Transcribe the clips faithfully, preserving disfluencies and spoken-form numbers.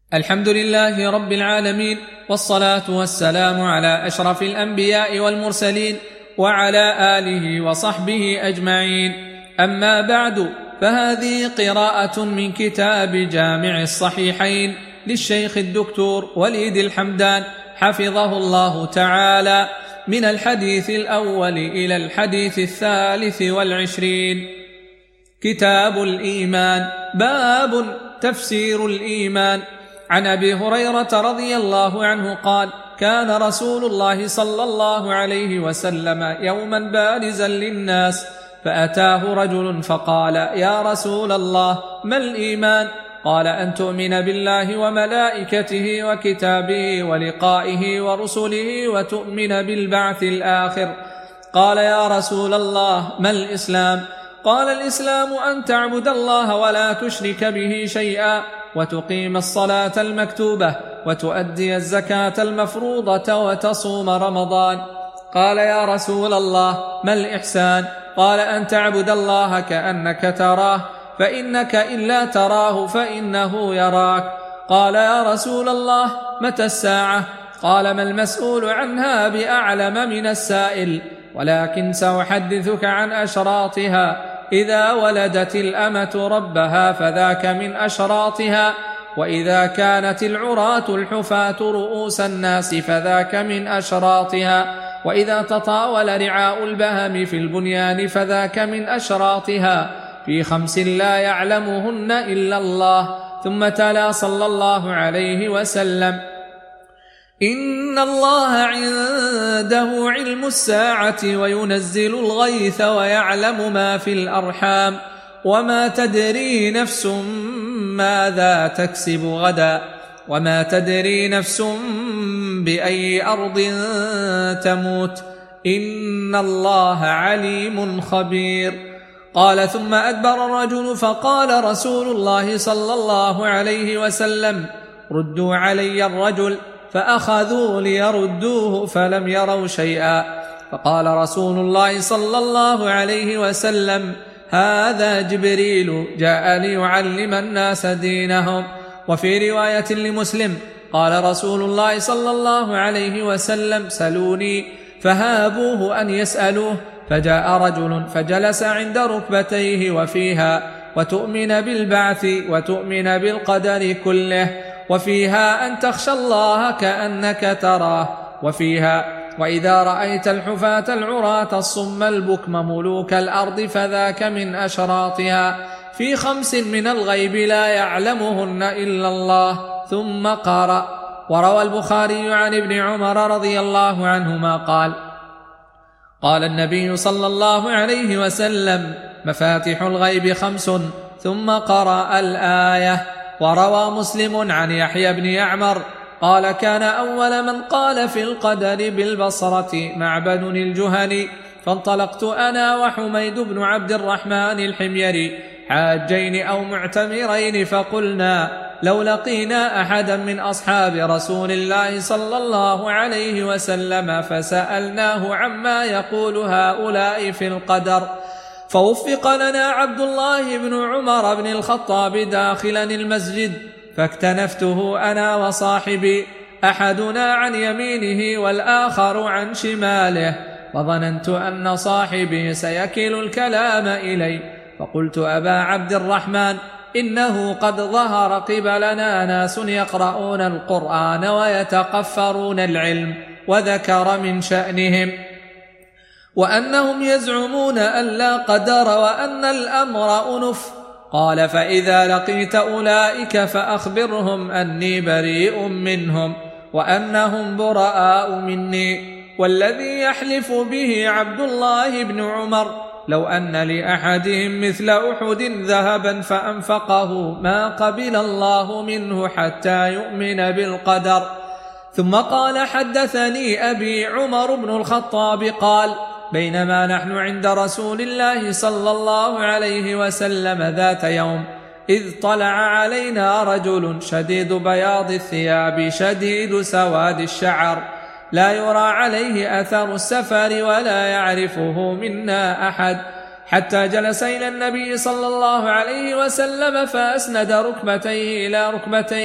الحمد لله رب العالمين، والصلاة والسلام على أشرف الأنبياء والمرسلين وعلى آله وصحبه أجمعين. أما بعد، فهذه قراءة من كتاب جامع الصحيحين للشيخ الدكتور وليد الحمدان حفظه الله تعالى، من الحديث الأول إلى الحديث الثالث والعشرين. كتاب الإيمان. باب تفسير الإيمان. عن أبي هريرة رضي الله عنه قال: كان رسول الله صلى الله عليه وسلم يوما بارزا للناس، فأتاه رجل فقال: يا رسول الله، ما الإيمان؟ قال: أن تؤمن بالله وملائكته وكتابه ولقائه ورسله وتؤمن بالبعث الآخر. قال: يا رسول الله، ما الإسلام؟ قال: الإسلام أن تعبد الله ولا تشرك به شيئا، وتقيم الصلاة المكتوبة، وتؤدي الزكاة المفروضة، وتصوم رمضان. قال: يا رسول الله، ما الإحسان؟ قال: أن تعبد الله كأنك تراه، فإنك إن لا تراه فإنه يراك. قال: يا رسول الله، متى الساعة؟ قال: ما المسؤول عنها بأعلم من السائل، ولكن سأحدثك عن أشراطها. إذا ولدت الأمة ربها فذاك من أشراطها، وإذا كانت العراة الحفاة رؤوس الناس فذاك من أشراطها، وإذا تطاول رعاء البهم في البنيان فذاك من أشراطها، في خمس لا يعلمهن إلا الله. ثم تلا صلى الله عليه وسلم: إن الله عنده علم الساعة وينزل الغيث ويعلم ما في الأرحام، وما تدري نفس ماذا تكسب غدا، وما تدري نفس بأي أرض تموت، إن الله عليم خبير. قال: ثم أدبر الرجل فقال رسول الله صلى الله عليه وسلم: ردوا علي الرجل. فأخذوا ليردوه فلم يروا شيئا. فقال رسول الله صلى الله عليه وسلم: هذا جبريل جاء ليعلم الناس دينهم. وفي رواية لمسلم قال رسول الله صلى الله عليه وسلم: سلوني. فهابوه أن يسألوه، فجاء رجل فجلس عند ركبتيه وفيها: وتؤمن بالبعث وتؤمن بالقدر كله، وفيها أن تخشى الله كأنك تراه، وفيها: وإذا رأيت الحفاة العراة الصم البكم ملوك الأرض فذاك من أشراطها، في خمس من الغيب لا يعلمهن إلا الله. ثم قرأ. وروى البخاري عن ابن عمر رضي الله عنهما قال: قال النبي صلى الله عليه وسلم: مفاتح الغيب خمس. ثم قرأ الآية. وروى مسلم عن يحيى بن يعمر قال: كان أول من قال في القدر بالبصرة معبد الجهني، فانطلقت أنا وحميد بن عبد الرحمن الحميري حاجين أو معتمرين، فقلنا: لو لقينا أحدا من أصحاب رسول الله صلى الله عليه وسلم فسألناه عما يقول هؤلاء في القدر، فوفق لنا عبد الله بن عمر بن الخطاب داخلا المسجد، فاكتنفته أنا وصاحبي، أحدنا عن يمينه والآخر عن شماله، وظننت أن صاحبي سيكل الكلام إلي، فقلت: أبا عبد الرحمن، إنه قد ظهر قبلنا ناس يقرؤون القرآن ويتقفرون العلم، وذكر من شأنهم وأنهم يزعمون أن لا قدر وأن الأمر أنف. قال: فإذا لقيت أولئك فأخبرهم أني بريء منهم، وأنهم براء مني، والذي يحلف به عبد الله بن عمر لو أن لأحدهم مثل أحد ذهبا فأنفقه ما قبل الله منه حتى يؤمن بالقدر. ثم قال: حدثني أبي عمر بن الخطاب قال: بينما نحن عند رسول الله صلى الله عليه وسلم ذات يوم، إذ طلع علينا رجل شديد بياض الثياب شديد سواد الشعر، لا يرى عليه أثر السفر ولا يعرفه منا أحد، حتى جلس إلى النبي صلى الله عليه وسلم فأسند ركبتيه إلى ركبتيه،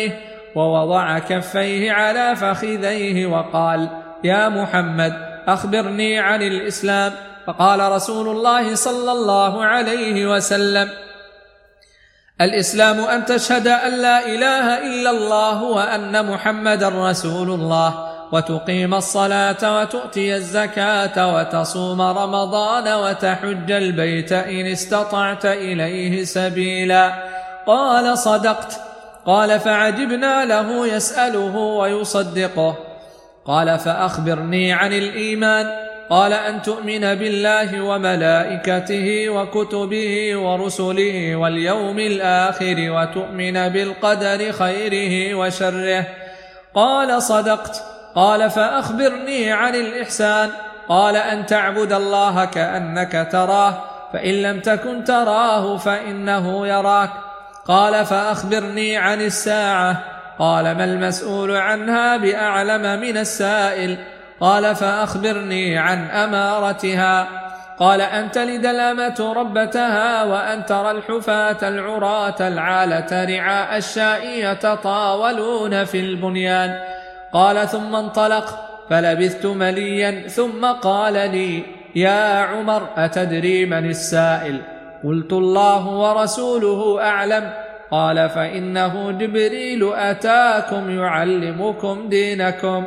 ووضع كفيه على فخذيه وقال: يا محمد أخبرني عن الإسلام. فقال رسول الله صلى الله عليه وسلم: الإسلام أن تشهد أن لا إله إلا الله وأن محمدا رسول الله، وتقيم الصلاة وتؤتي الزكاة وتصوم رمضان وتحج البيت إن استطعت إليه سبيلا. قال: صدقت. قال: فعجبنا له يسأله ويصدقه. قال: فأخبرني عن الإيمان. قال: أن تؤمن بالله وملائكته وكتبه ورسله واليوم الآخر وتؤمن بالقدر خيره وشره. قال: صدقت. قال: فأخبرني عن الإحسان. قال: أن تعبد الله كأنك تراه، فإن لم تكن تراه فإنه يراك. قال: فأخبرني عن الساعة. قال: ما المسؤول عنها بأعلم من السائل. قال: فأخبرني عن أمارتها. قال: أن تلد الأمة ربتها، وأن ترى الحفاة العراة العالة رعاء الشاء يتطاولون في البنيان. قال: ثم انطلق، فلبثت مليا، ثم قال لي: يا عمر، أتدري من السائل؟ قلت: الله ورسوله أعلم. قال: فإنه جبريل أتاكم يعلمكم دينكم.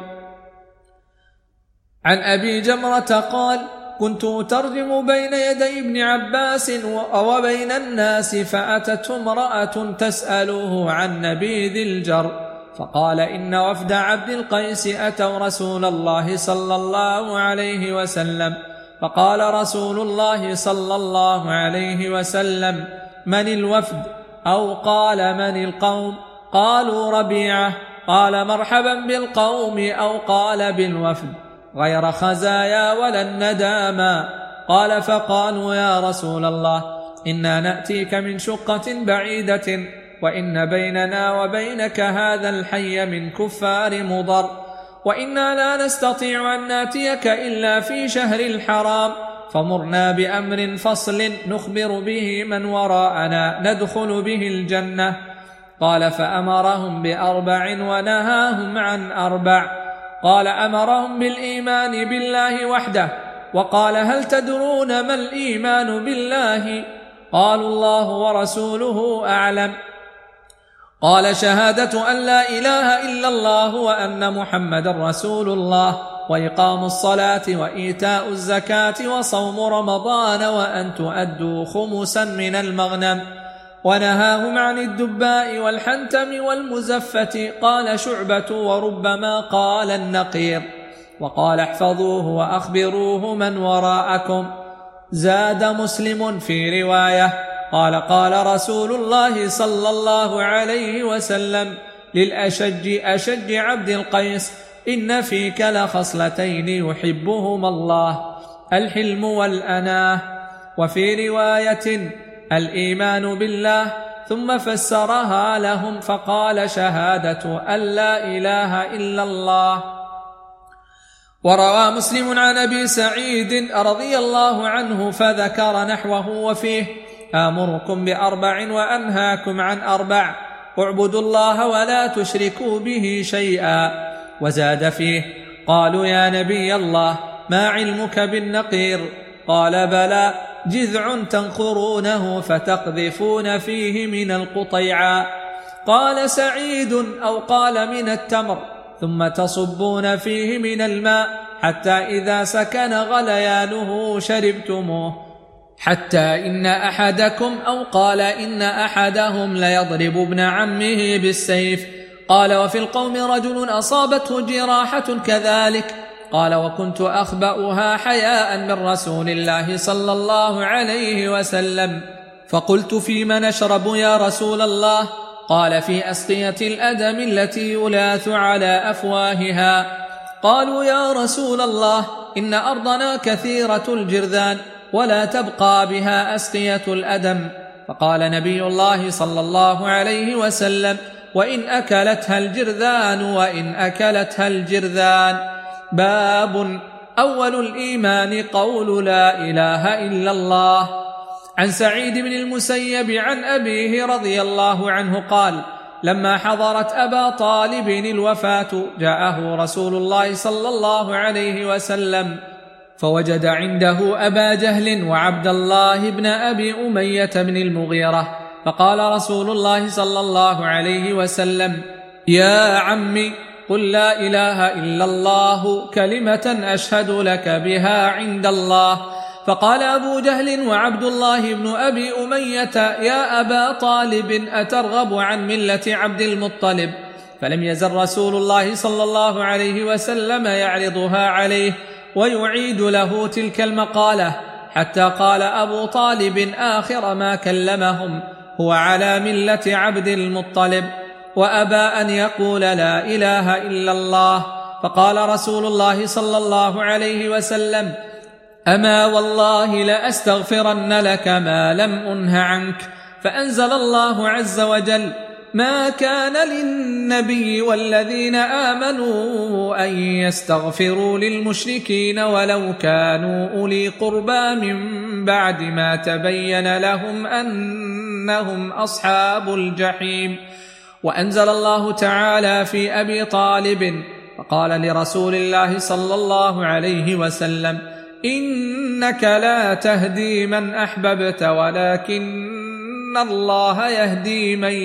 عن أبي جمرة قال: كنت أترجم بين يدي ابن عباس وبين الناس، فأتته امرأة تسأله عن نبيذ الجر، فقال: إن وفد عبد القيس أتوا رسول الله صلى الله عليه وسلم. فقال رسول الله صلى الله عليه وسلم: من الوفد؟ أو قال: من القوم؟ قالوا: ربيعة. قال: مرحبا بالقوم، أو قال: بالوفد، غير خزايا ولا النداما. قال: فقالوا: يا رسول الله، إنا نأتيك من شقة بعيدة، وإن بيننا وبينك هذا الحي من كفار مضر، وإنا لا نستطيع أن نأتيك إلا في شهر الحرام، فمرنا بأمر فصل نخبر به من وراءنا ندخل به الجنة. قال: فأمرهم بأربع ونهاهم عن أربع. قال: أمرهم بالإيمان بالله وحده، وقال: هل تدرون ما الإيمان بالله؟ قالوا: الله ورسوله أعلم. قال: شهادة أن لا إله إلا الله وأن محمد رسول الله، وإقام الصلاة وإيتاء الزكاة وصوم رمضان، وأن تؤدوا خمسا من المغنم. ونهاهم عن الدباء والحنتم والمزفة. قال شعبة: وربما قال النقير. وقال: احفظوه وأخبروه من وراءكم. زاد مسلم في رواية: قال: قال رسول الله صلى الله عليه وسلم للأشج أشج عبد القيس: إن فيك لخصلتين يحبهما الله، الحلم والأناه. وفي رواية: الإيمان بالله. ثم فسرها لهم فقال: شهادة أن لا إله إلا الله. وروى مسلم عن أبي سعيد رضي الله عنه فذكر نحوه، وفيه: آمركم بأربع وأنهاكم عن أربع، اعبدوا الله ولا تشركوا به شيئا. وزاد فيه: قالوا: يا نبي الله، ما علمك بالنقير؟ قال: بلى، جذع تنخرونه فتقذفون فيه من القطيعاء. قال سعيد: أو قال: من التمر، ثم تصبون فيه من الماء حتى إذا سكن غليانه شربتموه، حتى إن أحدكم، أو قال إن أحدهم، ليضرب ابن عمه بالسيف. قال: وفي القوم رجل أصابته جراحة كذلك. قال: وكنت أخبأها حياء من رسول الله صلى الله عليه وسلم، فقلت: فيما نشرب يا رسول الله؟ قال: في أسقية الأدم التي يلاث على أفواهها. قالوا: يا رسول الله، إن أرضنا كثيرة الجرذان، ولا تبقى بها أسقية الأدم. فقال نبي الله صلى الله عليه وسلم: وإن أكلتها الجرذان، وإن أكلتها الجرذان. باب أول الإيمان قول لا إله إلا الله. عن سعيد بن المسيب عن أبيه رضي الله عنه قال: لما حضرت أبا طالب الوفاة جاءه رسول الله صلى الله عليه وسلم فوجد عنده أبا جهل وعبد الله بن أبي أمية بن المغيرة، فقال رسول الله صلى الله عليه وسلم: يا عمي، قل لا إله إلا الله كلمة أشهد لك بها عند الله. فقال أبو جهل وعبد الله بن أبي أمية: يا أبا طالب، أترغب عن ملة عبد المطلب؟ فلم يزل رسول الله صلى الله عليه وسلم يعرضها عليه ويعيد له تلك المقالة، حتى قال أبو طالب آخر ما كلمهم: هو على ملة عبد المطلب، وأبى أن يقول لا إله إلا الله. فقال رسول الله صلى الله عليه وسلم: أما والله لأستغفرن لك ما لم أنه عنك. فأنزل الله عز وجل: ما كان للنبي والذين آمنوا أن يستغفروا للمشركين ولو كانوا أولي قربى من بعد ما تبين لهم أنهم أصحاب الجحيم. وأنزل الله تعالى في أبي طالب فقال لرسول الله صلى الله عليه وسلم: إنك لا تهدي من أحببت ولكن الله يهدي من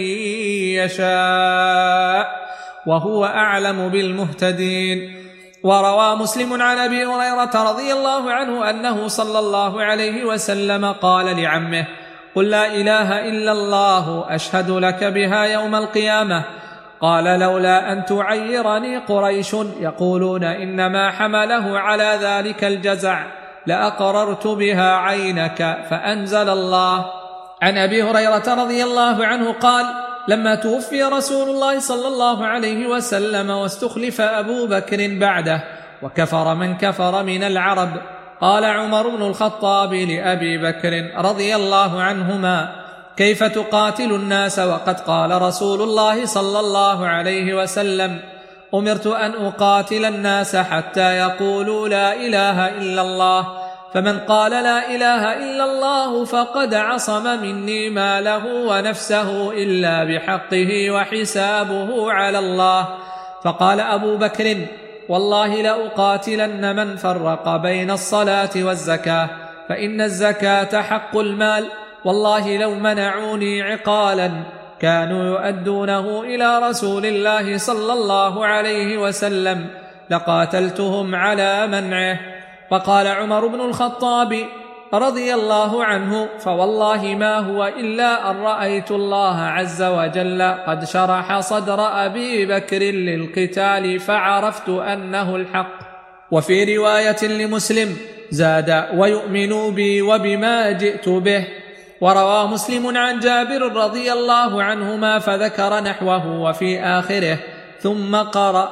يشاء وهو أعلم بالمهتدين. وروى مسلم عن أبي هريرة رضي الله عنه أنه صلى الله عليه وسلم قال لعمه: قل لا إله إلا الله أشهد لك بها يوم القيامة. قال: لولا أن تعيرني قريش يقولون إنما حمله على ذلك الجزع لأقررت بها عينك. فأنزل الله. عن أبي هريرة رضي الله عنه قال: لما توفي رسول الله صلى الله عليه وسلم واستخلف أبو بكر بعده وكفر من كفر من العرب، قال عمر بن الخطاب لأبي بكر رضي الله عنهما: كيف تقاتل الناس وقد قال رسول الله صلى الله عليه وسلم: أمرت أن أقاتل الناس حتى يقولوا لا إله إلا الله، فمن قال لا إله إلا الله فقد عصم مني ماله ونفسه إلا بحقه وحسابه على الله. فقال أبو بكر: والله لأقاتلن من فرق بين الصلاة والزكاة، فإن الزكاة حق المال، والله لو منعوني عقالا كانوا يؤدونه إلى رسول الله صلى الله عليه وسلم لقاتلتهم على منعه. فقال عمر بن الخطاب رضي الله عنه: فوالله ما هو إلا أن رأيت الله عز وجل قد شرح صدر أبي بكر للقتال فعرفت أنه الحق. وفي رواية لمسلم زاد: ويؤمنوا بي وبما جئت به. وروى مسلم عن جابر رضي الله عنهما فذكر نحوه وفي آخره ثم قرأ: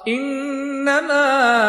إنما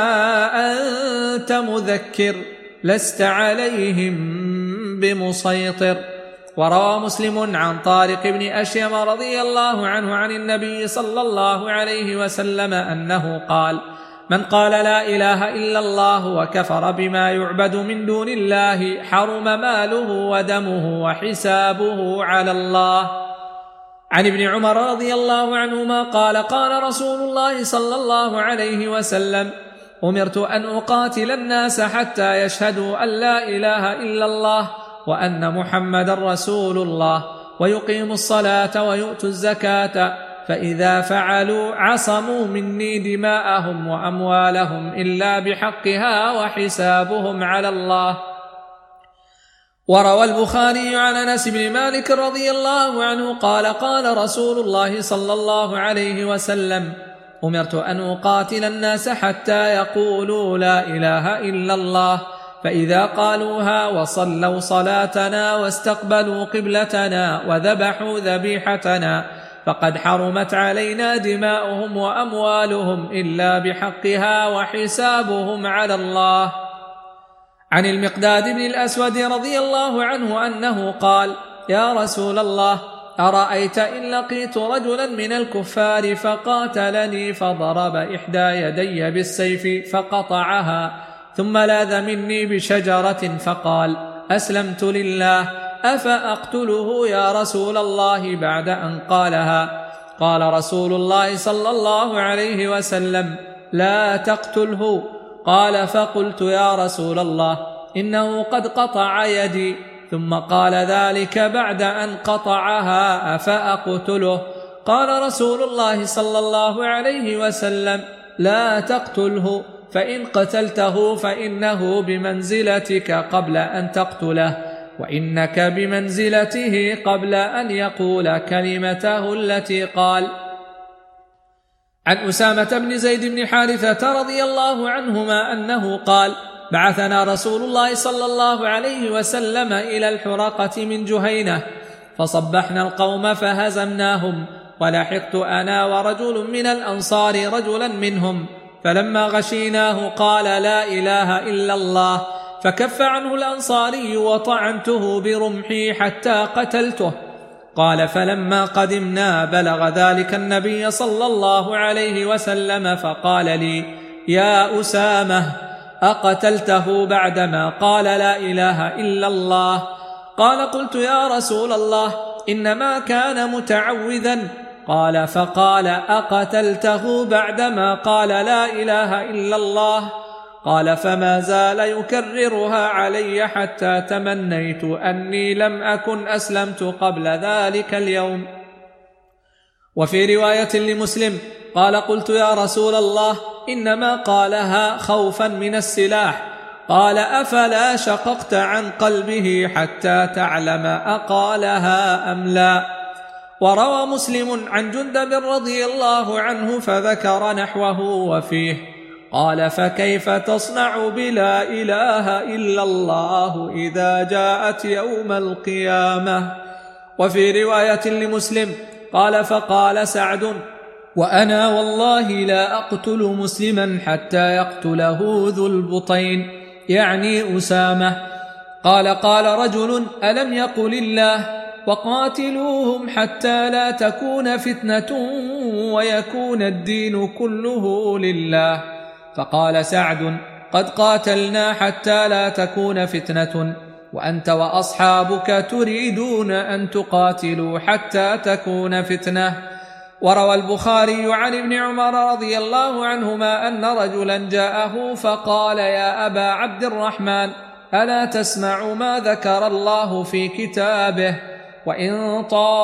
أنت مذكر لست عليهم بمسيطر. وروى مسلم عن طارق بن أشيم رضي الله عنه عن النبي صلى الله عليه وسلم أنه قال: من قال لا إله إلا الله وكفر بما يعبد من دون الله حرم ماله ودمه وحسابه على الله. عن ابن عمر رضي الله عنهما قال: قال رسول الله صلى الله عليه وسلم: أمرت أن أقاتل الناس حتى يشهدوا أن لا إله إلا الله وأن محمد رسول الله ويقيموا الصلاة ويؤتوا الزكاة، فإذا فعلوا عصموا مني دماءهم وأموالهم إلا بحقها وحسابهم على الله. وروى البخاري عن أنس بن مالك رضي الله عنه قال: قال رسول الله صلى الله عليه وسلم: أمرت أن أقاتل الناس حتى يقولوا لا إله إلا الله، فإذا قالوها وصلوا صلاتنا واستقبلوا قبلتنا وذبحوا ذبيحتنا فقد حرمت علينا دماؤهم وأموالهم إلا بحقها وحسابهم على الله. عن المقداد بن الأسود رضي الله عنه أنه قال: يا رسول الله، أرأيت إن لقيت رجلا من الكفار فقاتلني فضرب إحدى يدي بالسيف فقطعها ثم لاذ مني بشجرة فقال: أسلمت لله، أفأقتله يا رسول الله بعد أن قالها؟ قال رسول الله صلى الله عليه وسلم: لا تقتله. قال: فقلت: يا رسول الله، إنه قد قطع يدي. ثم قال ذلك بعد أن قطعها: أفأقتله؟ قال رسول الله صلى الله عليه وسلم: لا تقتله، فإن قتلته فإنه بمنزلتك قبل أن تقتله، وإنك بمنزلته قبل أن يقول كلمته التي قال. عن أسامة بن زيد بن حارثة رضي الله عنهما أنه قال: بعثنا رسول الله صلى الله عليه وسلم إلى الحرقة من جهينة، فصبحنا القوم فهزمناهم، ولحقت أنا ورجل من الأنصار رجلا منهم، فلما غشيناه قال: لا إله إلا الله، فكف عنه الأنصاري وطعنته برمحي حتى قتلته. قال: فلما قدمنا بلغ ذلك النبي صلى الله عليه وسلم فقال لي: يا أسامة، أقتلته بعدما قال لا إله إلا الله؟ قال: قلت: يا رسول الله، إنما كان متعوذا. قال: فقال: أقتلته بعدما قال لا إله إلا الله؟ قال: فما زال يكررها علي حتى تمنيت أني لم أكن أسلمت قبل ذلك اليوم. وفي رواية لمسلم قال: قلت: يا رسول الله، إنما قالها خوفا من السلاح. قال: أفلا شققت عن قلبه حتى تعلم أقالها أم لا؟ وروى مسلم عن جندب رضي الله عنه فذكر نحوه وفيه قال: فكيف تصنع بلا إله إلا الله إذا جاءت يوم القيامة؟ وفي رواية لمسلم قال: فقال سعد: وأنا والله لا أقتل مسلما حتى يقتله ذو البطين، يعني أسامة. قال: قال رجل: ألم يقل الله: وقاتلوهم حتى لا تكون فتنة ويكون الدين كله لله؟ فقال سعد: قد قاتلنا حتى لا تكون فتنة، وأنت وأصحابك تريدون أن تقاتلوا حتى تكون فتنة. وروى البخاري عن ابن عمر رضي الله عنهما أن رجلا جاءه فقال: يا أبا عبد الرحمن، ألا تسمع ما ذكر الله في كتابه: وإن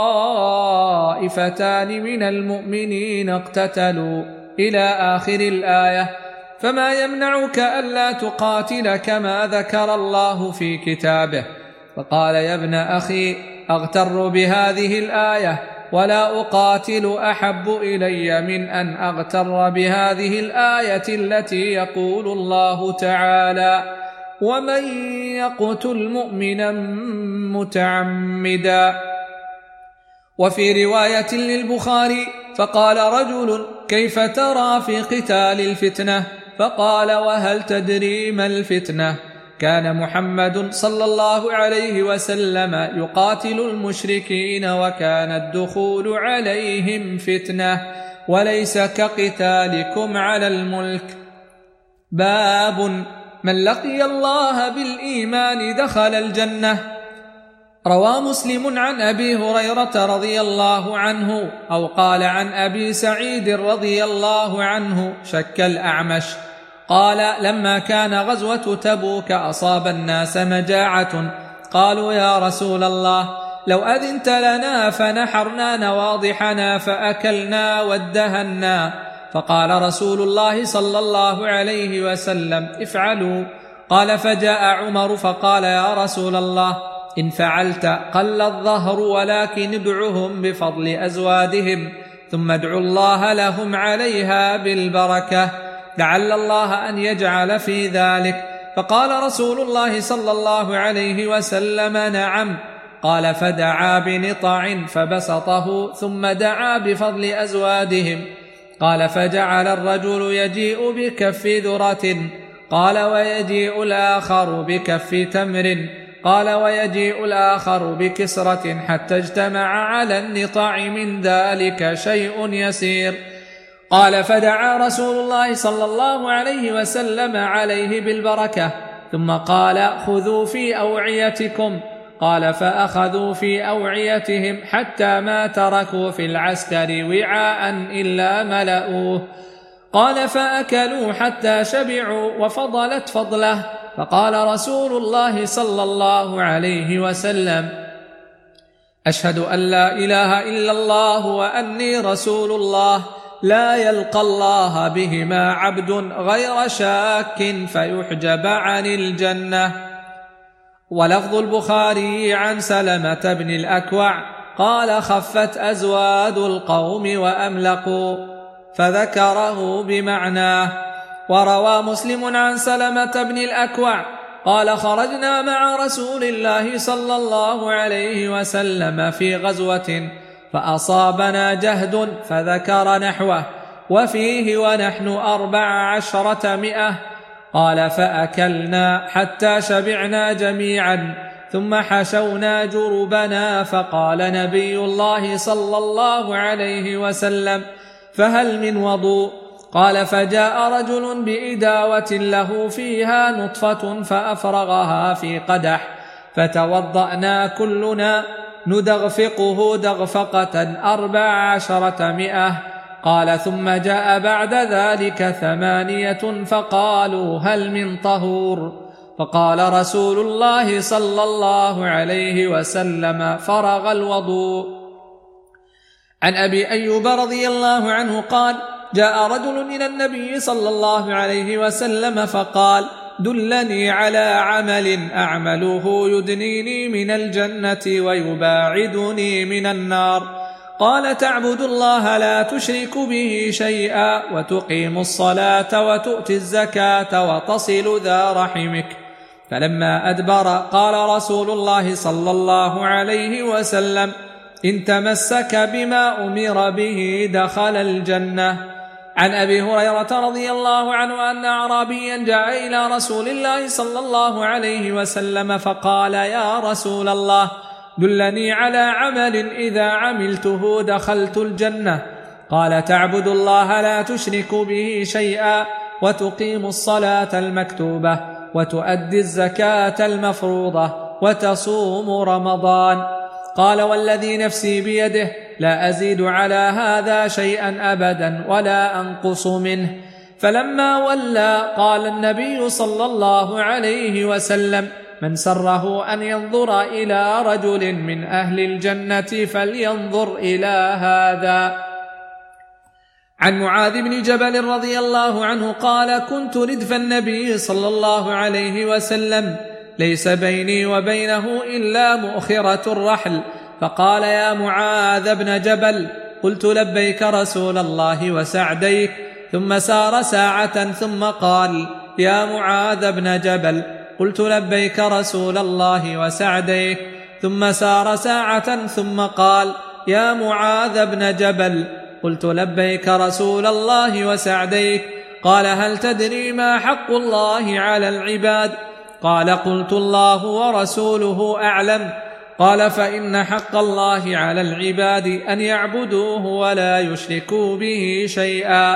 طائفتان من المؤمنين اقتتلوا إلى آخر الآية، فما يمنعك ألا تقاتل كما ذكر الله في كتابه؟ فقال: يا ابن أخي، أغتر بهذه الآية، ولا أقاتل أحب إلي من أن أغتر بهذه الآية التي يقول الله تعالى: ومن يقتل مؤمنا متعمدا. وفي رواية للبخاري فقال رجل: كيف ترى في قتال الفتنة؟ فقال: وهل تدري ما الفتنة؟ كان محمد صلى الله عليه وسلم يقاتل المشركين، وكان الدخول عليهم فتنة، وليس كقتالكم على الملك. باب من لقي الله بالإيمان دخل الجنة. روى مسلم عن أبي هريرة رضي الله عنه، أو قال عن أبي سعيد رضي الله عنه، شك الأعمش، قال: لما كان غزوة تبوك أصاب الناس مجاعة، قالوا: يا رسول الله، لو أذنت لنا فنحرنا نواضحنا فأكلنا وادهنا. فقال رسول الله صلى الله عليه وسلم: افعلوا. قال: فجاء عمر فقال: يا رسول الله، إن فعلت قل الظهر، ولكن ادعهم بفضل أزوادهم، ثم ادعوا الله لهم عليها بالبركة، لعل الله أن يجعل في ذلك. فقال رسول الله صلى الله عليه وسلم: نعم. قال: فدعا بنطع فبسطه، ثم دعا بفضل أزوادهم. قال: فجعل الرجل يجيء بكف ذرة، قال: ويجيء الآخر بكف تمر، قال: ويجيء الآخر بكسرة، حتى اجتمع على النطع من ذلك شيء يسير. قال: فدعا رسول الله صلى الله عليه وسلم عليه بالبركة، ثم قال: خذوا في أوعيتكم. قال فأخذوا في أوعيتهم حتى ما تركوا في العسكر وعاء إلا ملأوه. قال فأكلوا حتى شبعوا وفضلت فضله، فقال رسول الله صلى الله عليه وسلم: أشهد أن لا إله إلا الله وأني رسول الله، لا يلقى الله بهما عبد غير شاك فيحجب عن الجنة. ولفظ البخاري عن سلمة بن الأكوع قال: خفت أزواد القوم وأملقوا، فذكره بمعناه. وروى مسلم عن سلمة بن الأكوع قال: خرجنا مع رسول الله صلى الله عليه وسلم في غزوة فأصابنا جهد، فذكر نحوه وفيه ونحن أربع عشرة مئة. قال: فأكلنا حتى شبعنا جميعا، ثم حشونا جربنا، فقال نبي الله صلى الله عليه وسلم: فهل من وضوء؟ قال: فجاء رجل بإداوة له فيها نطفة فأفرغها في قدح، فتوضأنا كلنا ندغفقه دغفقة أربع عشرة مئة. قال: ثم جاء بعد ذلك ثمانية فقالوا: هل من طهور؟ فقال رسول الله صلى الله عليه وسلم: فرغ الوضوء. عن أبي أيوب رضي الله عنه قال: جاء رجل إلى النبي صلى الله عليه وسلم فقال: دلني على عمل أعمله يدنيني من الجنة ويباعدني من النار. قال: تعبد الله لا تشرك به شيئا، وتقيم الصلاة وتؤتي الزكاة وتصل ذا رحمك. فلما أدبر قال رسول الله صلى الله عليه وسلم: إن تمسك بما أمر به دخل الجنة. عن أبي هريرة رضي الله عنه أن أعرابيا جاء إلى رسول الله صلى الله عليه وسلم فقال: يا رسول الله، دلني على عمل إذا عملته دخلت الجنة. قال: تعبد الله لا تشرك به شيئا، وتقيم الصلاة المكتوبة، وتؤدي الزكاة المفروضة، وتصوم رمضان. قال: والذي نفسي بيده لا أزيد على هذا شيئا أبدا ولا أنقص منه. فلما ولى قال النبي صلى الله عليه وسلم: من سره أن ينظر إلى رجل من أهل الجنة فلينظر إلى هذا. عن معاذ بن جبل رضي الله عنه قال: كنت ردف النبي صلى الله عليه وسلم، ليس بيني وبينه إلا مؤخرة الرحل، فقال: يا معاذ بن جبل. قلت: لبيك رسول الله وسعديك. ثم سار ساعة ثم قال: يا معاذ بن جبل. قلت: لبيك رسول الله وسعديك. ثم سار ساعة ثم قال: يا معاذ بن جبل. قلت: لبيك رسول الله وسعديك. قال: هل تدري ما حق الله على العباد؟ قال: قلت: الله ورسوله أعلم. قال: فإن حق الله على العباد أن يعبدوه ولا يشركوا به شيئا.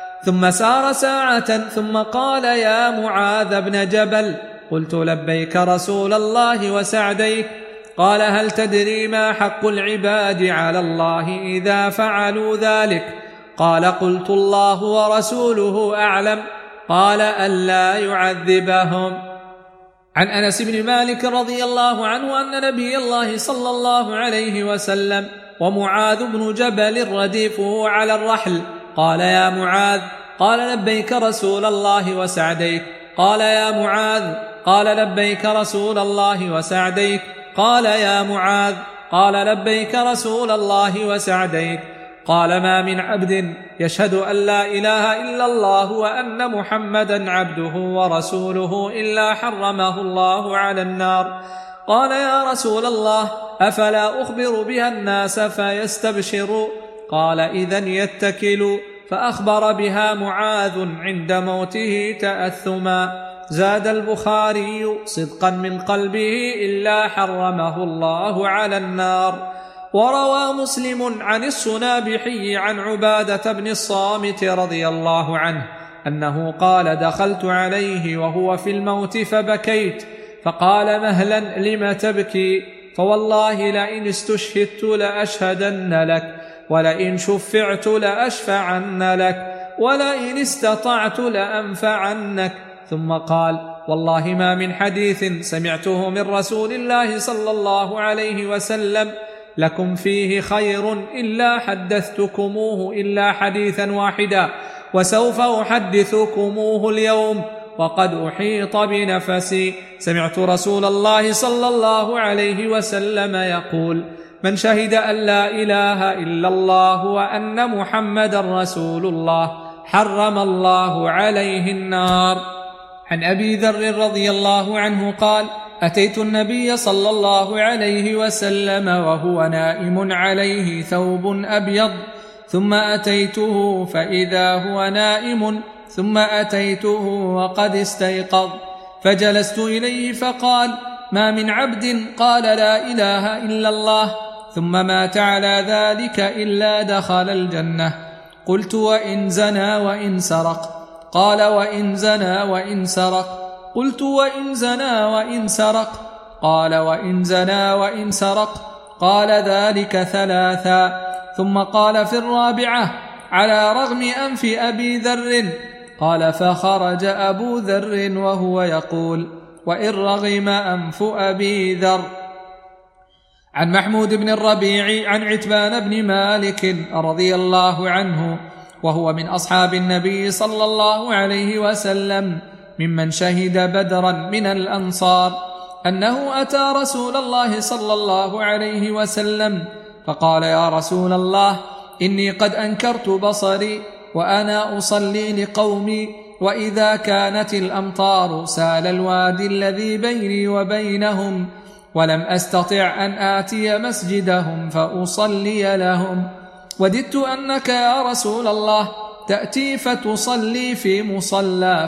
ثم سار ساعة ثم قال: يا معاذ بن جبل. قلت: لبيك رسول الله وسعديك. قال: هل تدري ما حق العباد على الله إذا فعلوا ذلك؟ قال: قلت: الله ورسوله أعلم. قال: ألا يعذبهم. عن أنس بن مالك رضي الله عنه أن نبي الله صلى الله عليه وسلم ومعاذ بن جبل رديفه على الرحل قال: يا معاذ. قال: لبيك رسول الله وسعديك. قال: يا معاذ. قال: لبيك رسول الله وسعديك. قال: يا معاذ. قال: لبيك رسول الله وسعديك. قال: ما من عبد يشهد أن لا إله إلا الله وأن محمدا عبده ورسوله إلا حرمه الله على النار. قال: يا رسول الله، أفلا أخبر بها الناس فيستبشروا؟ قال: إذن يتكلوا. فأخبر بها معاذ عند موته تأثما. زاد البخاري: صدقا من قلبه إلا حرمه الله على النار. وروى مسلم عن الصنابحي عن عبادة بن الصامت رضي الله عنه أنه قال: دخلت عليه وهو في الموت فبكيت، فقال مهلا لم تبكي؟ فوالله لئن استشهدت لأشهدن لك، ولئن شفعت لأشفعن لك، ولئن استطعت لأنفعنك. ثم قال والله ما من حديث سمعته من رسول الله صلى الله عليه وسلم لكم فيه خير إلا حدثتكموه إلا حديثا واحدا، وسوف أحدثكموه اليوم وقد أحيط بنفسي. سمعت رسول الله صلى الله عليه وسلم يقول من شهد أن لا إله إلا الله وأن محمد رسول الله حرم الله عليه النار. عن أبي ذر رضي الله عنه قال أتيت النبي صلى الله عليه وسلم وهو نائم عليه ثوب أبيض، ثم أتيته فإذا هو نائم، ثم أتيته وقد استيقظ، فجلست إليه فقال ما من عبد قال لا إله إلا الله ثم مات على ذلك إلا دخل الجنة. قلت وإن زنى وإن سرق؟ قال وإن زنى وإن سرق. قلت وإن زنى وإن سرق؟ قال وإن زنى وإن سرق. قال ذلك ثلاثا. ثم قال في الرابعة على رغم أنف أبي ذر. قال فخرج أبو ذر وهو يقول وإن رغم أنف أبي ذر. عن محمود بن الربيع عن عتبان بن مالك رضي الله عنه وهو من أصحاب النبي صلى الله عليه وسلم ممن شهد بدرا من الأنصار أنه أتى رسول الله صلى الله عليه وسلم فقال يا رسول الله إني قد أنكرت بصري وأنا أصلي لقومي، وإذا كانت الأمطار سال الوادي الذي بيني وبينهم، ولم أستطع أن آتي مسجدهم فأصلي لهم، وددت أنك يا رسول الله تأتي فتصلي في مصلى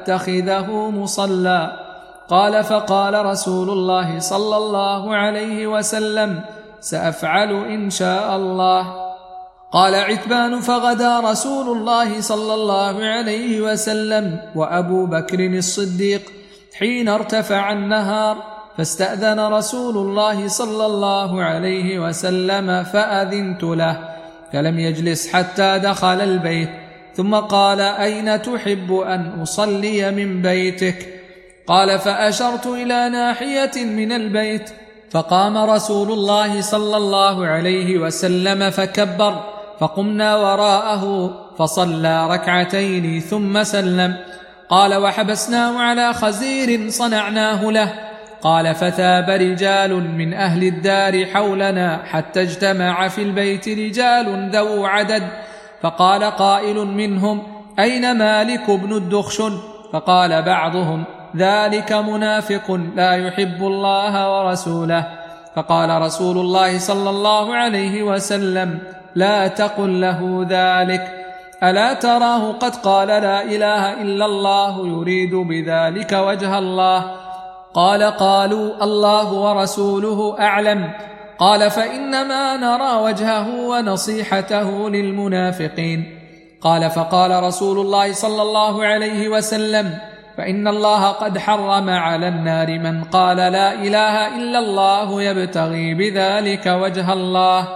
فأتخذه مصلى. قال فقال رسول الله صلى الله عليه وسلم سأفعل إن شاء الله. قال عتبان فغدا رسول الله صلى الله عليه وسلم وأبو بكر الصديق حين ارتفع النهار، فاستأذن رسول الله صلى الله عليه وسلم فأذنت له، فلم يجلس حتى دخل البيت، ثم قال أين تحب أن أصلي من بيتك؟ قال فأشرت إلى ناحية من البيت، فقام رسول الله صلى الله عليه وسلم فكبر، فقمنا وراءه فصلى ركعتين ثم سلم. قال وحبسناه على خزير صنعناه له. قال فثاب رجال من أهل الدار حولنا حتى اجتمع في البيت رجال ذو عدد، فقال قائل منهم أين مالك بن الدخشن؟ فقال بعضهم ذلك منافق لا يحب الله ورسوله. فقال رسول الله صلى الله عليه وسلم لا تقل له ذلك، ألا تراه قد قال لا إله إلا الله يريد بذلك وجه الله؟ قال قالوا الله ورسوله أعلم. قال فإنما نرى وجهه ونصيحته للمنافقين. قال فقال رسول الله صلى الله عليه وسلم فإن الله قد حرم على النار من قال لا إله إلا الله يبتغي بذلك وجه الله.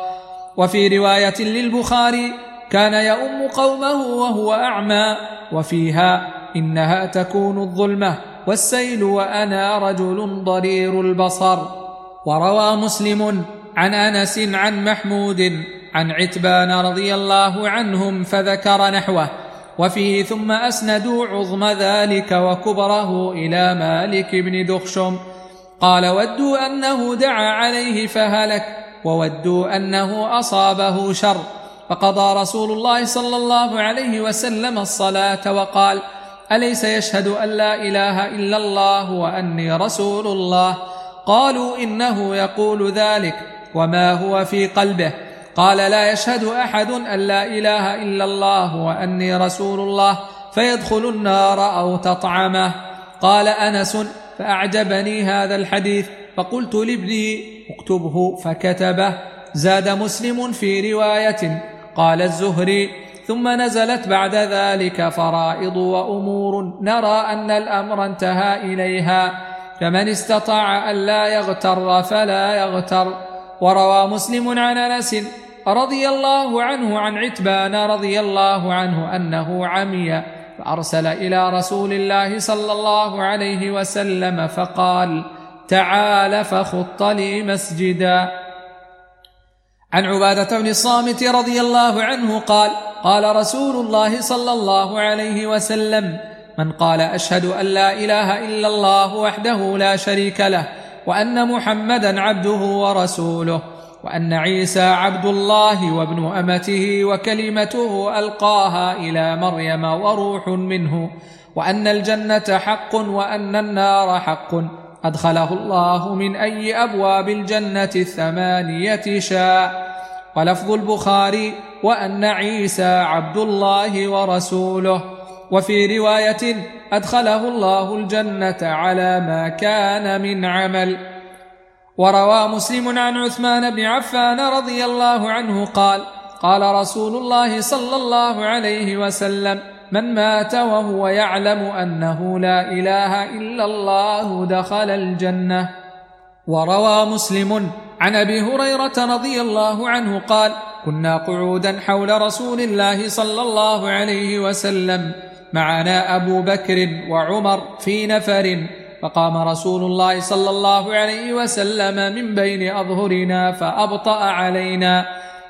وفي رواية للبخاري كان يؤم قومه وهو أعمى، وفيها إنها تكون الظلمة والسيل وأنا رجل ضرير البصر. وروى مسلم عن أنس عن محمود عن عتبان رضي الله عنهم فذكر نحوه، وفيه ثم أسندوا عظم ذلك وكبره إلى مالك بن دخشم. قال ودوا أنه دعا عليه فهلك، وودوا أنه أصابه شر، فقضى رسول الله صلى الله عليه وسلم الصلاة وقال أليس يشهد أن لا إله إلا الله وأني رسول الله؟ قالوا إنه يقول ذلك وما هو في قلبه. قال لا يشهد أحد أن لا إله إلا الله وأني رسول الله فيدخل النار أو تطعمه. قال أنس فأعجبني هذا الحديث فقلت لابني اكتبه فكتبه. زاد مسلم في رواية قال الزهري ثم نزلت بعد ذلك فرائض وأمور نرى أن الأمر انتهى إليها، فمن استطاع ألا يغتر فلا يغتر. وروى مسلم عن أنس رضي الله عنه عن عتبان رضي الله عنه أنه عمي فأرسل إلى رسول الله صلى الله عليه وسلم فقال: تعال فخط لي مسجدا. عن عبادة بن الصامت رضي الله عنه قال: قال رسول الله صلى الله عليه وسلم: من قال أشهد أن لا إله إلا الله وحده لا شريك له وأن محمدا عبده ورسوله وأن عيسى عبد الله وابن أمته وكلمته ألقاها إلى مريم وروح منه وأن الجنة حق وأن النار حق أدخله الله من أي أبواب الجنة الثمانية شاء. ولفظ البخاري: وأن عيسى عبد الله ورسوله. وفي رواية: أدخله الله الجنة على ما كان من عمل. وروى مسلم عن عثمان بن عفان رضي الله عنه قال: قال رسول الله صلى الله عليه وسلم: من مات وهو يعلم أنه لا إله إلا الله دخل الجنة. وروى مسلم عن أبي هريرة رضي الله عنه قال: كنا قعودا حول رسول الله صلى الله عليه وسلم معنا أبو بكر وعمر في نفر، فقام رسول الله صلى الله عليه وسلم من بين أظهرنا فأبطأ علينا،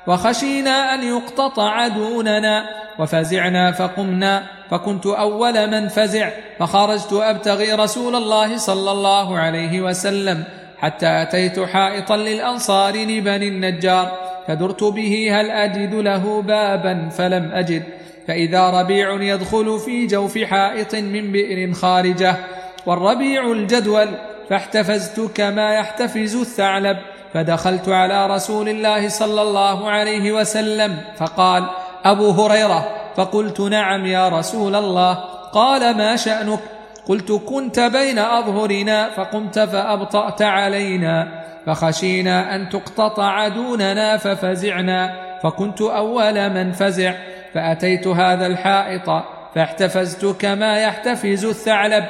وخشينا أن يقتطع دوننا وفزعنا فقمنا، فكنت أول من فزع، فخرجت أبتغي رسول الله صلى الله عليه وسلم حتى أتيت حائطا للأنصار لبني النجار، فدرت به هل أجد له بابا فلم أجد، فإذا ربيع يدخل في جوف حائط من بئر خارجة، والربيع الجدول، فاحتفزت كما يحتفز الثعلب، فدخلت على رسول الله صلى الله عليه وسلم فقال: أبو هريرة؟ فقلت: نعم يا رسول الله. قال: ما شأنك؟ قلت: كنت بين أظهرنا فقمت فأبطأت علينا، فخشينا أن تقتطع دوننا ففزعنا، فكنت أول من فزع، فأتيت هذا الحائط فاحتفزت كما يحتفز الثعلب،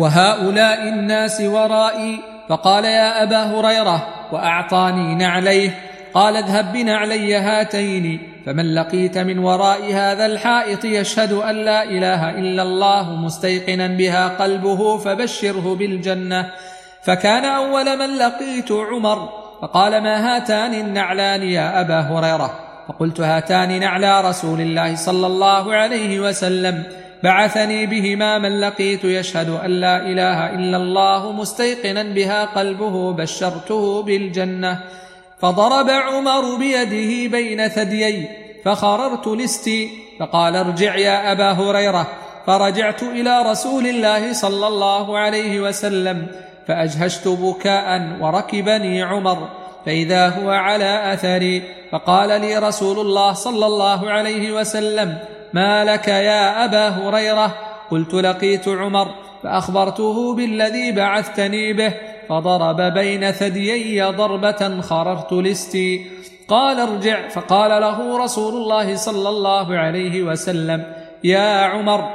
وهؤلاء الناس ورائي. فقال: يا أبا هريرة، وأعطاني نعليه. قال: اذهب بنعلي هاتين، فمن لقيت من وراء هذا الحائط يشهد أن لا إله إلا الله مستيقنا بها قلبه فبشره بالجنة. فكان أول من لقيت عمر، فقال: ما هاتان النعلان يا أبا هريرة؟ فقلت: هاتان نعلى رسول الله صلى الله عليه وسلم، بعثني بهما من لقيت يشهد أن لا إله إلا الله مستيقنا بها قلبه بشرته بالجنة. فضرب عمر بيده بين ثديي فخررت لستي، فقال: ارجع يا أبا هريرة. فرجعت إلى رسول الله صلى الله عليه وسلم فأجهشت بكاء، وركبني عمر فإذا هو على أثري، فقال لي رسول الله صلى الله عليه وسلم: ما لك يا أبا هريرة؟ قلت: لقيت عمر فأخبرته بالذي بعثتني به، فضرب بين ثديي ضربة خررت لستي. قال: ارجع. فقال له رسول الله صلى الله عليه وسلم: يا عمر،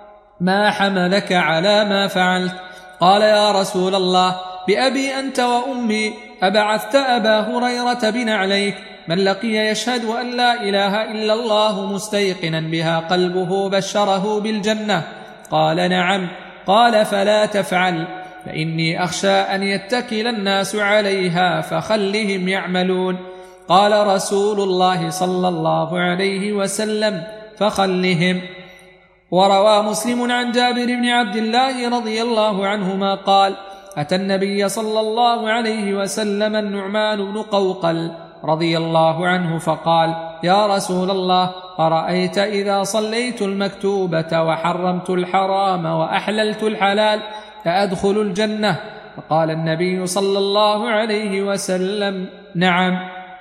ما حملك على ما فعلت؟ قال: يا رسول الله، بأبي أنت وأمي، أبعثت أبا هريرة بنعليك؟ من لقي يشهد أن لا إله إلا الله مستيقنا بها قلبه بشره بالجنة؟ قال: نعم. قال: فلا تفعل، فإني أخشى أن يتكل الناس عليها فخلهم يعملون. قال رسول الله صلى الله عليه وسلم: فخلهم. وروى مسلم عن جابر بن عبد الله رضي الله عنهما قال: أتى النبي صلى الله عليه وسلم النعمان بن قوقل رضي الله عنه فقال: يا رسول الله، أرأيت إذا صليت المكتوبة وحرمت الحرام وأحللت الحلال أأدخل الجنة؟ فقال النبي صلى الله عليه وسلم: نعم.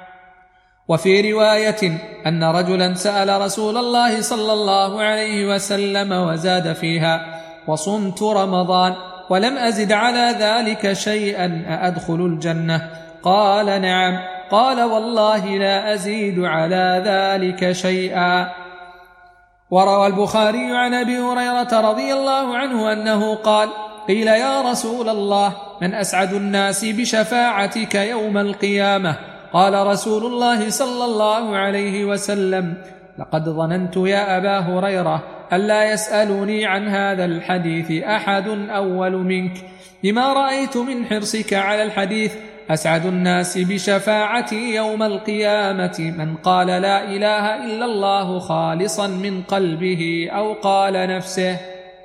وفي رواية أن رجلا سأل رسول الله صلى الله عليه وسلم وزاد فيها: وصمت رمضان ولم أزد على ذلك شيئا أأدخل الجنة؟ قال: نعم. قال: والله لا أزيد على ذلك شيئا. وروى البخاري عن أبي هريرة رضي الله عنه أنه قال: قيل يا رسول الله من أسعد الناس بشفاعتك يوم القيامة؟ قال رسول الله صلى الله عليه وسلم لقد ظننت يا أبا هريرة ألا يسألني عن هذا الحديث أحد أول منك، لما رأيت من حرصك على الحديث. أسعد الناس بشفاعتي يوم القيامة من قال لا إله إلا الله خالصا من قلبه أو قال نفسه.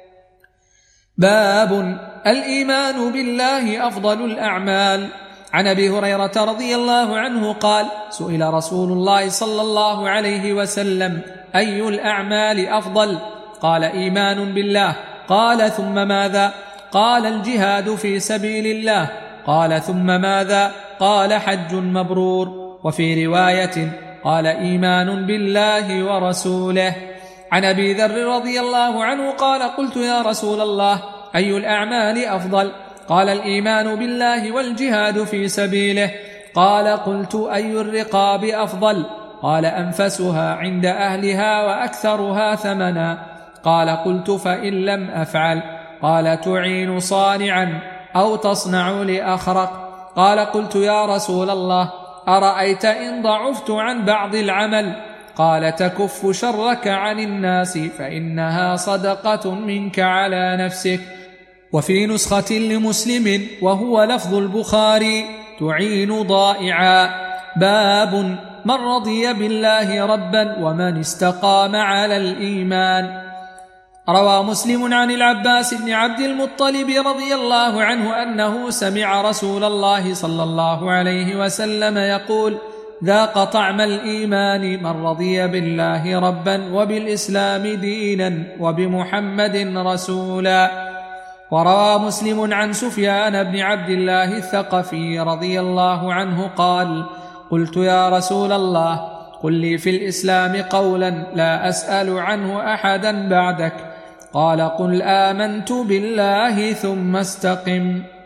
باب الإيمان بالله أفضل الأعمال. عن أبي هريرة رضي الله عنه قال سئل رسول الله صلى الله عليه وسلم أي الأعمال أفضل؟ قال إيمان بالله. قال ثم ماذا؟ قال الجهاد في سبيل الله. قال ثم ماذا؟ قال حج مبرور. وفي رواية قال إيمان بالله ورسوله. عن أبي ذر رضي الله عنه قال قلت يا رسول الله أي الأعمال أفضل؟ قال الإيمان بالله والجهاد في سبيله. قال قلت أي الرقاب أفضل؟ قال أنفسها عند أهلها وأكثرها ثمنا. قال قلت فإن لم أفعل؟ قال تعين صانعا أو تصنع لأخرق. قال قلت يا رسول الله أرأيت إن ضعفت عن بعض العمل؟ قال تكف شرك عن الناس فإنها صدقة منك على نفسك. وفي نسخة لمسلم وهو لفظ البخاري تعين ضائعا. باب من رضي بالله ربا ومن استقام على الإيمان. روى مسلم عن العباس بن عبد المطلب رضي الله عنه أنه سمع رسول الله صلى الله عليه وسلم يقول ذاق طعم الإيمان من رضي بالله ربا وبالإسلام دينا وبمحمد رسولا. وروى مسلم عن سفيان بن عبد الله الثقفي رضي الله عنه قال قلت يا رسول الله قل لي في الإسلام قولا لا أسأل عنه أحدا بعدك. قال قل آمنت بالله ثم استقم.